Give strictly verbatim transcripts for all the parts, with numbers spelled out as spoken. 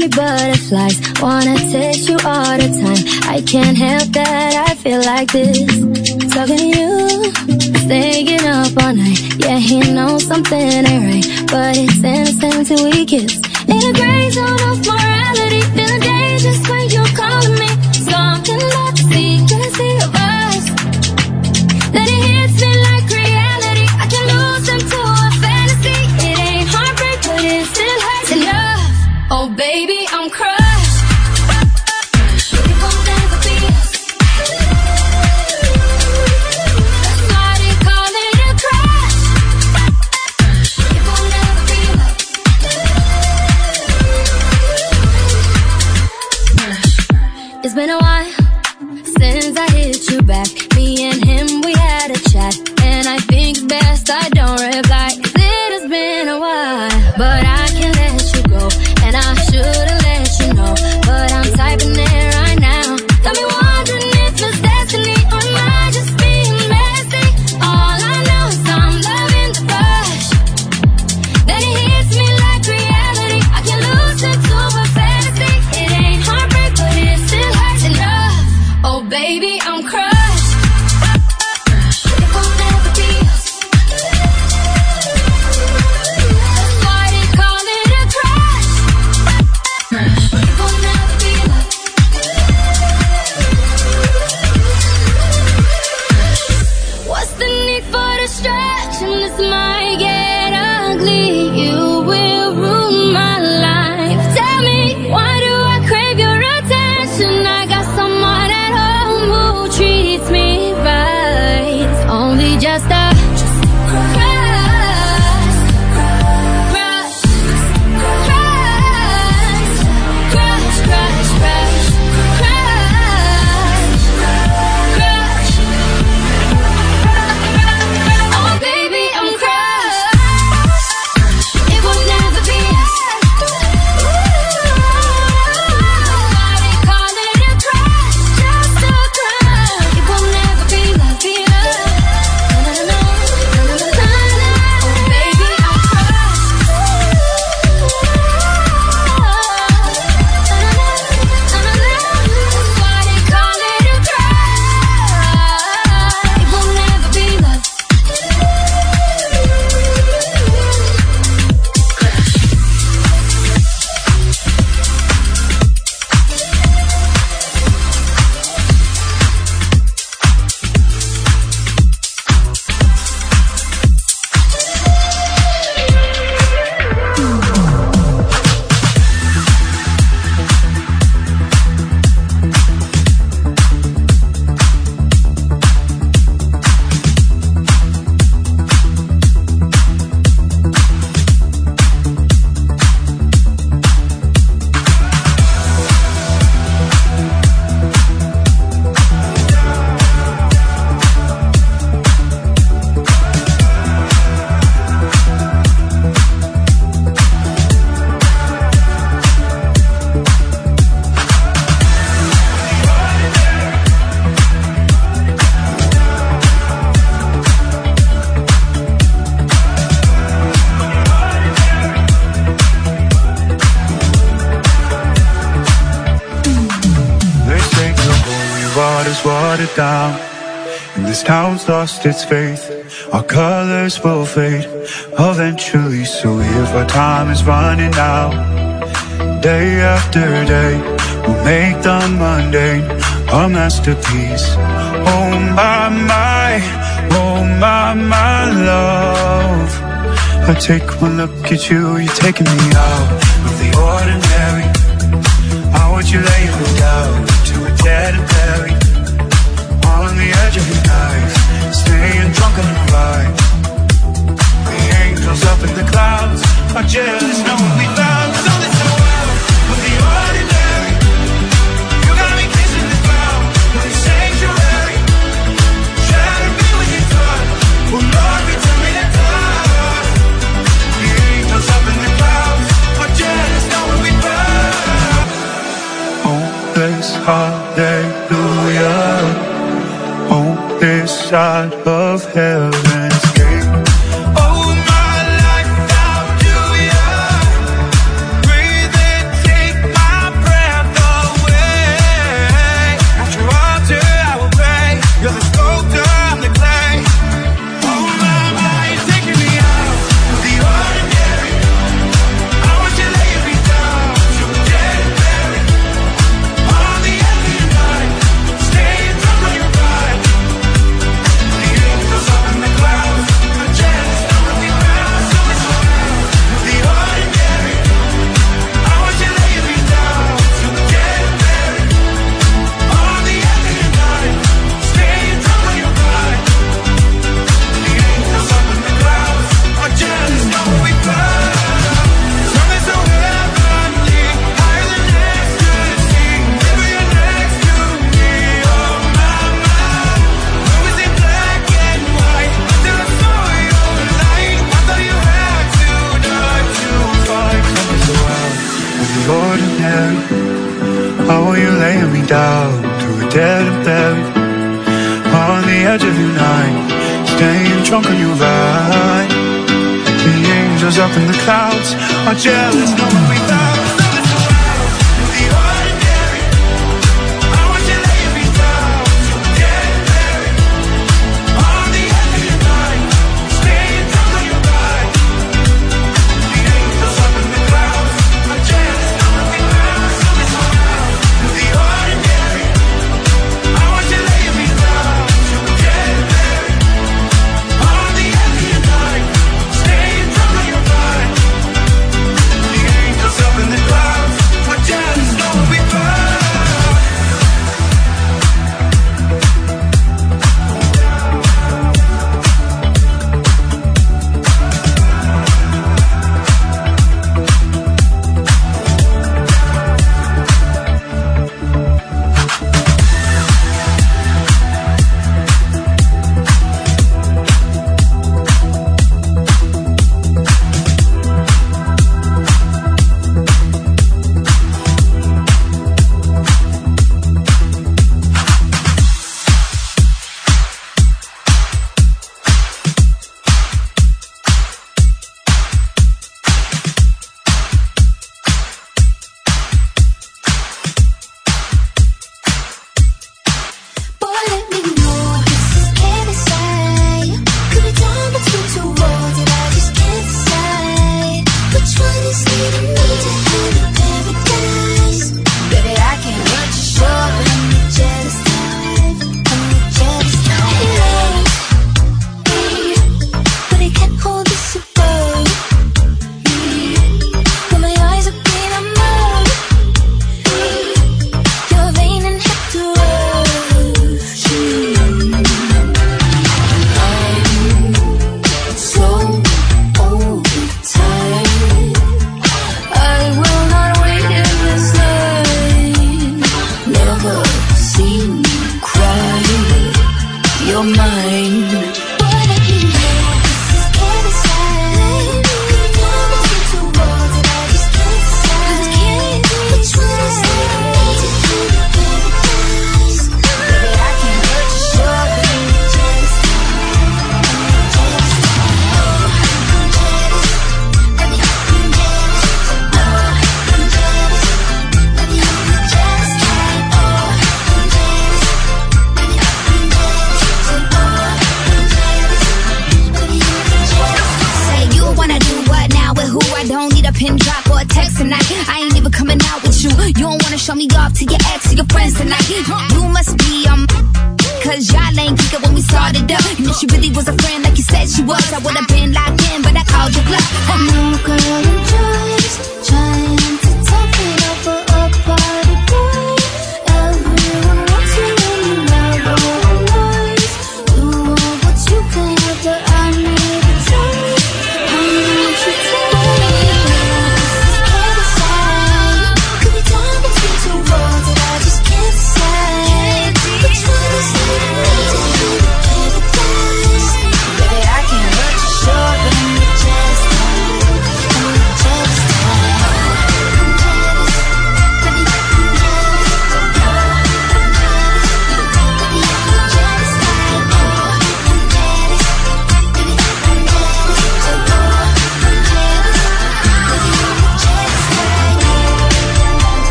me butterflies. Wanna taste you all the time. I can't help that I feel like this. Talking to you, staying up all night. Yeah, he knows something ain't right, but it's innocent till we kiss. In a gray zone of morality, feeling dangerous when you're calling me. Something about the secrecy of us, that it hits me like reality. I can lose into a fantasy. It ain't heartbreak, but it still hurts enough. Oh baby, I'm crushed. It won't ever be us. That's why they call it a crush. It won't ever be love. It's been a while since I hit you back. Me and him, we had a chat, and I think it's best I don't reply, 'cause it has been a while. But I can't let you go, and I should've let you know, but I'm typing it right now. Got me wondering if it's destiny, or am I just being messy? All I know is I'm loving the rush, that it hits me like reality. I can lose into a fantasy. It ain't heartbreak, but it still hurts enough. Oh baby, I'm crushed. It won't ever be us. That's why they call it a crush. It won't ever be love. What's the need for distraction? This might get ugly. You will ruin my life. Tell me, why do I crave your attention? I got someone at home who treats me right. It's only just a crush, crush, crush, crush, crush, crush, crush, crush. Oh baby, I'm crushed. It will never be us. Why they call it a crush? Just a crush. It will never be love, be love. No, no, no, no, no, no, no, no. Oh baby, I'm crushed. Why they call it a crush? It will never be love. They say the holy water's watered down, and this town's lost its faith. Our colors will fade eventually, so if our time is running out, day after day, we'll make the mundane a masterpiece. Oh my, my, oh my, my love. I take one look at you, you're taking me out of the ordinary. How would you lay me down to a dead and buried on the edge of your knife, staying drunk on the ride? The angels up in the clouds are jealous knowing we found something so wild with the ordinary. You got me kissing the ground with a sanctuary, trying to be with your touch. Well, Lord, return me that touch. The angels up in the clouds are jealous knowing we found. Oh, this hallelujah. Oh, this side of heaven's gate. Oh, my life, how do you breathe and take my on the edge of your night, staying drunk on your ride. The angels up in the clouds are jealous knowing we love.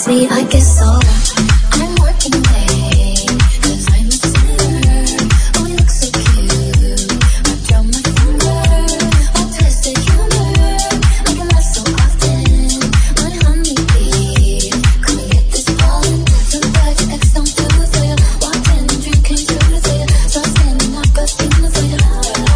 sweet, I guess so. I'm working late, cause I'm a sinner. Oh, you look so cute, I drop my finger. I'll twist it, humor, like it lasts so often. My honeybee, come and get this pollen. So bad your ex don't do it for you. Walked in and dream came true for you. So I'm standing up, got steaming for you.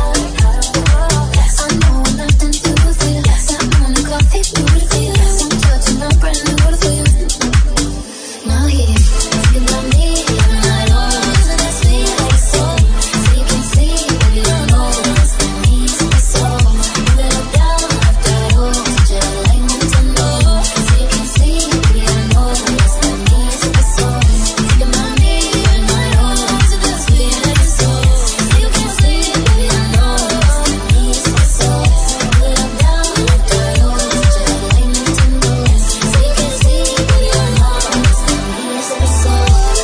I know I'm nothing to do for you. Got on a coffee, do it for you. I'm touching my brand new water for you. Now he's thinking about me, and I know isn't that sweet like so. So you can see, baby, I know it's the knees of my soul. Move it up down after I go, just like Nintendo. So you can see, baby, I know it's the knees of my soul. Thinking about me, and I know isn't that sweet like so. So you can see, baby, I know it's the knees of my soul. Move it up down after I go, just like Nintendo. So you can see, baby, I know it's the knees of my soul.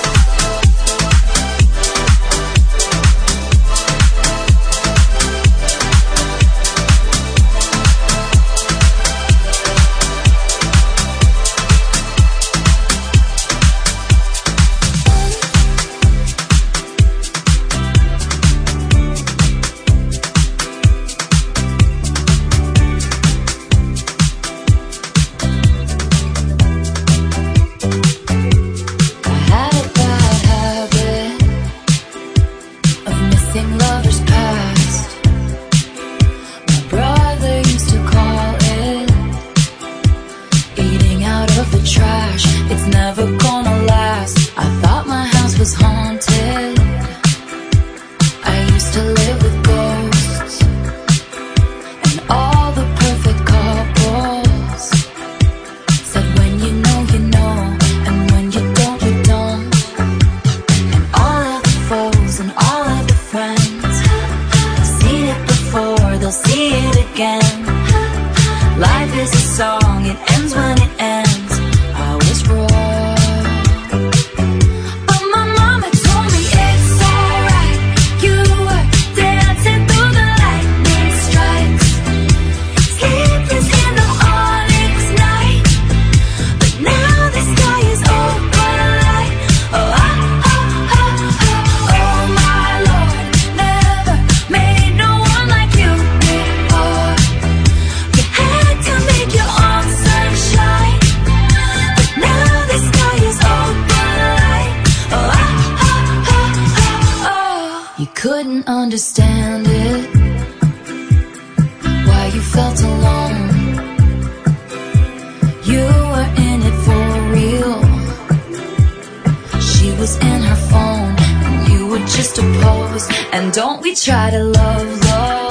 I had a bad habit of missing lovers past. My brother used to call it eating out of the trash. It's never gonna last. I thought my house was haunted. I used to live with ghosts and all the perfect couples. Said when you know, you know, and when you don't, you don't. And all of the foes and all of the friends have seen it before, they'll see it again. Life is a song, it ends when it ends. I was wrong, but my mama told me it's alright. You were dancing through the lightning strikes, sleepless in the onyx night. But now the sky is open light. Oh, oh, oh, oh, oh, oh, my Lord, never made no one like you before. You had to make your own sunshine. But now the sky is open light. Oh, oh, oh, oh, oh, oh. You couldn't understand it, why you felt alone. You were in it for real. She was in her phone, and you were just a pose. And don't we try to love, love